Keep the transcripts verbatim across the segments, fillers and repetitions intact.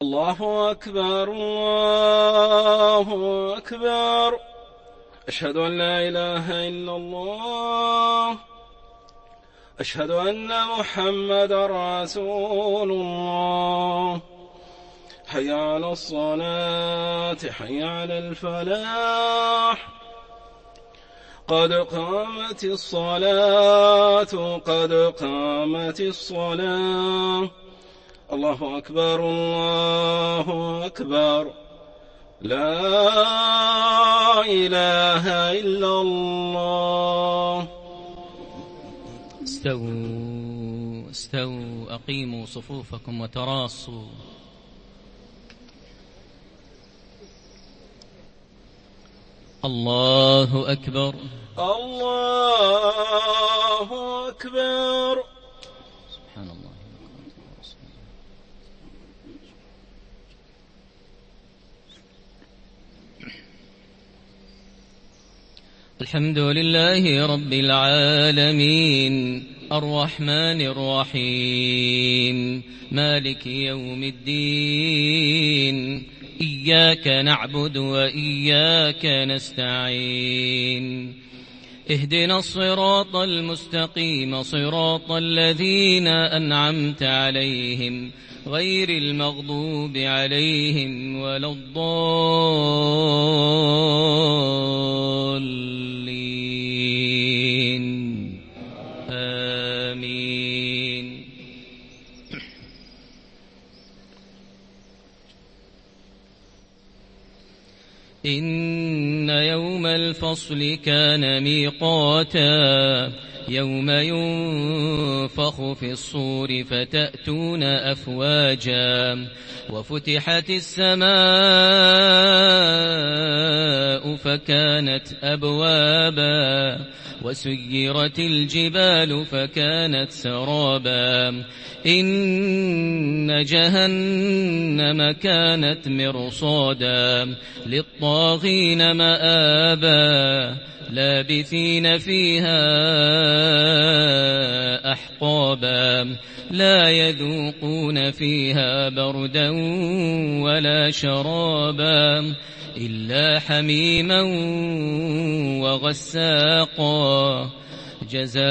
الله أكبر الله أكبر. أشهد أن لا إله إلا الله. أشهد أن محمدا رسول الله. حي على الصلاة حي على الفلاح. قد قامت الصلاة قد قامت الصلاة. الله أكبر الله أكبر. لا إله إلا الله. استووا استووا أقيموا صفوفكم وتراصوا. الله أكبر الله أكبر. سبحان الله. الحمد لله رب العالمين الرحمن الرحيم مالك يوم الدين. إياك نعبد وإياك نستعين. اهدنا الصراط المستقيم صراط الذين أنعمت عليهم غير المغضوب عليهم ولا الضالين. آمين. إن يوم الفصل كان ميقاتا يوم ينفخ في الصور فتأتون أفواجا وفتحت السماء فكانت أبوابا وسيرت الجبال فكانت سرابا. إن جهنم كانت مرصادا للطاغين مآبا لابثين فيها أحقابا لا يذوقون فيها بردا ولا شرابا إلا حميما وغساقا جزاء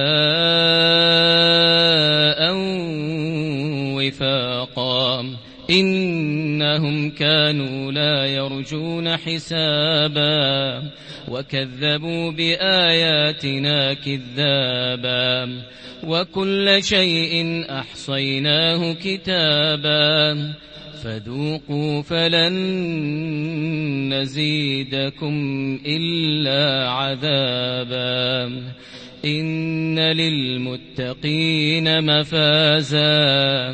وفاقا. إنهم كانوا لا يرجون حسابا وكذبوا بآياتنا كذابا. وكل شيء أحصيناه كتابا فذوقوا فلن نزيدكم إلا عذابا. إن للمتقين مفازا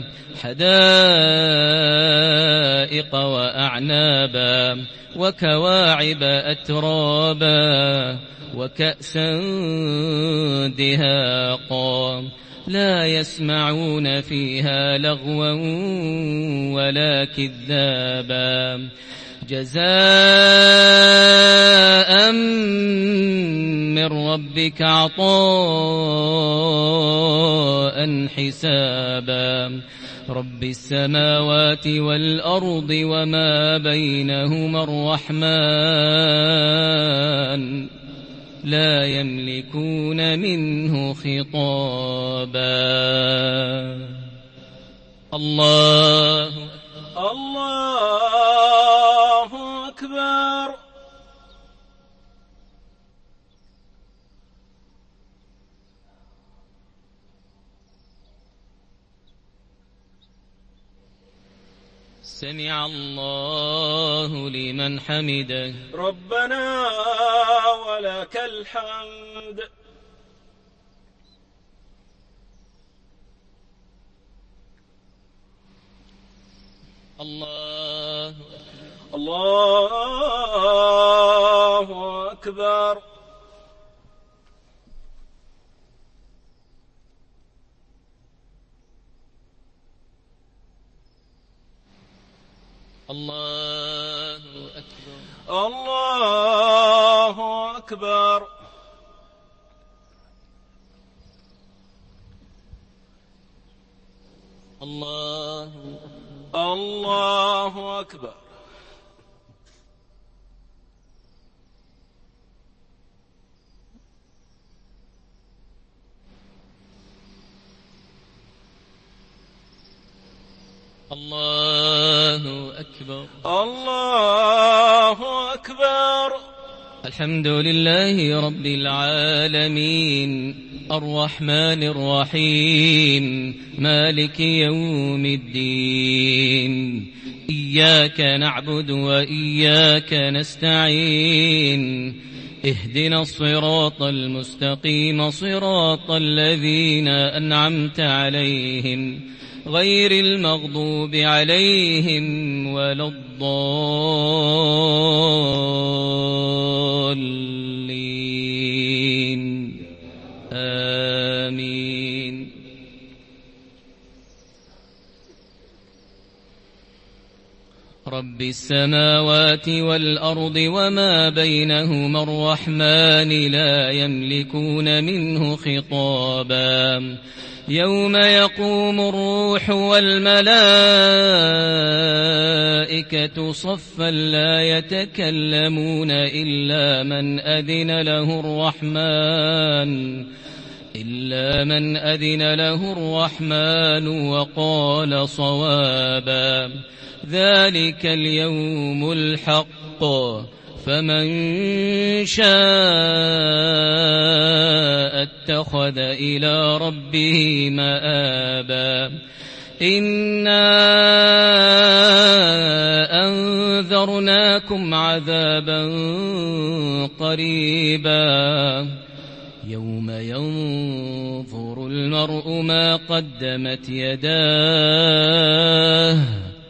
حدائق وأعنابا وكواعب أترابا وكأسا دهاقا لا يسمعون فيها لغوا ولا كذابا. جزاء من ربك عطاء حسابا. رب السماوات والأرض وما بينهما الرحمن لا يملكون منه خطابا. الله الله أكبر. سمع الله لمن حمده. ربنا ولك الحمد. الله الله أكبر. الله أكبر. الله أكبر. الله الله أكبر. الله أكبر. الله أكبر. الحمد لله رب العالمين الرحمن الرحيم مالك يوم الدين إياك نعبد وإياك نستعين اهدنا الصراط المستقيم صراط الذين أنعمت عليهم غير المغضوب عليهم ولا الضالين آمين. رب السماوات والأرض وما بينهما الرحمن لا يملكون منه خطابا يوم يقوم الروح والملائكة صفا لا يتكلمون إلا من أذن له الرحمن إلا من أذن له الرحمن وقال صوابا ذلك اليوم الحق فمن شاء اتخذ إلى ربه مآبا إنا أنذرناكم عذابا قريبا يوم ينظر المرء ما قدمت يداه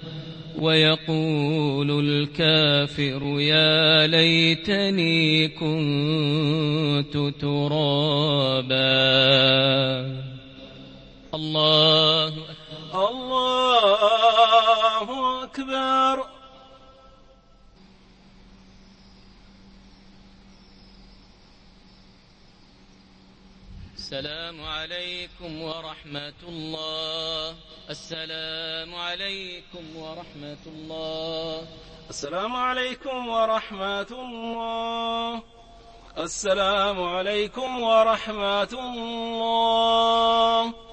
ويقول الكافر يا ليتني كنت ترابا. الله الله أكبر. السلام عليكم ورحمة الله. السلام عليكم ورحمة الله. السلام عليكم ورحمة الله. السلام عليكم ورحمة الله.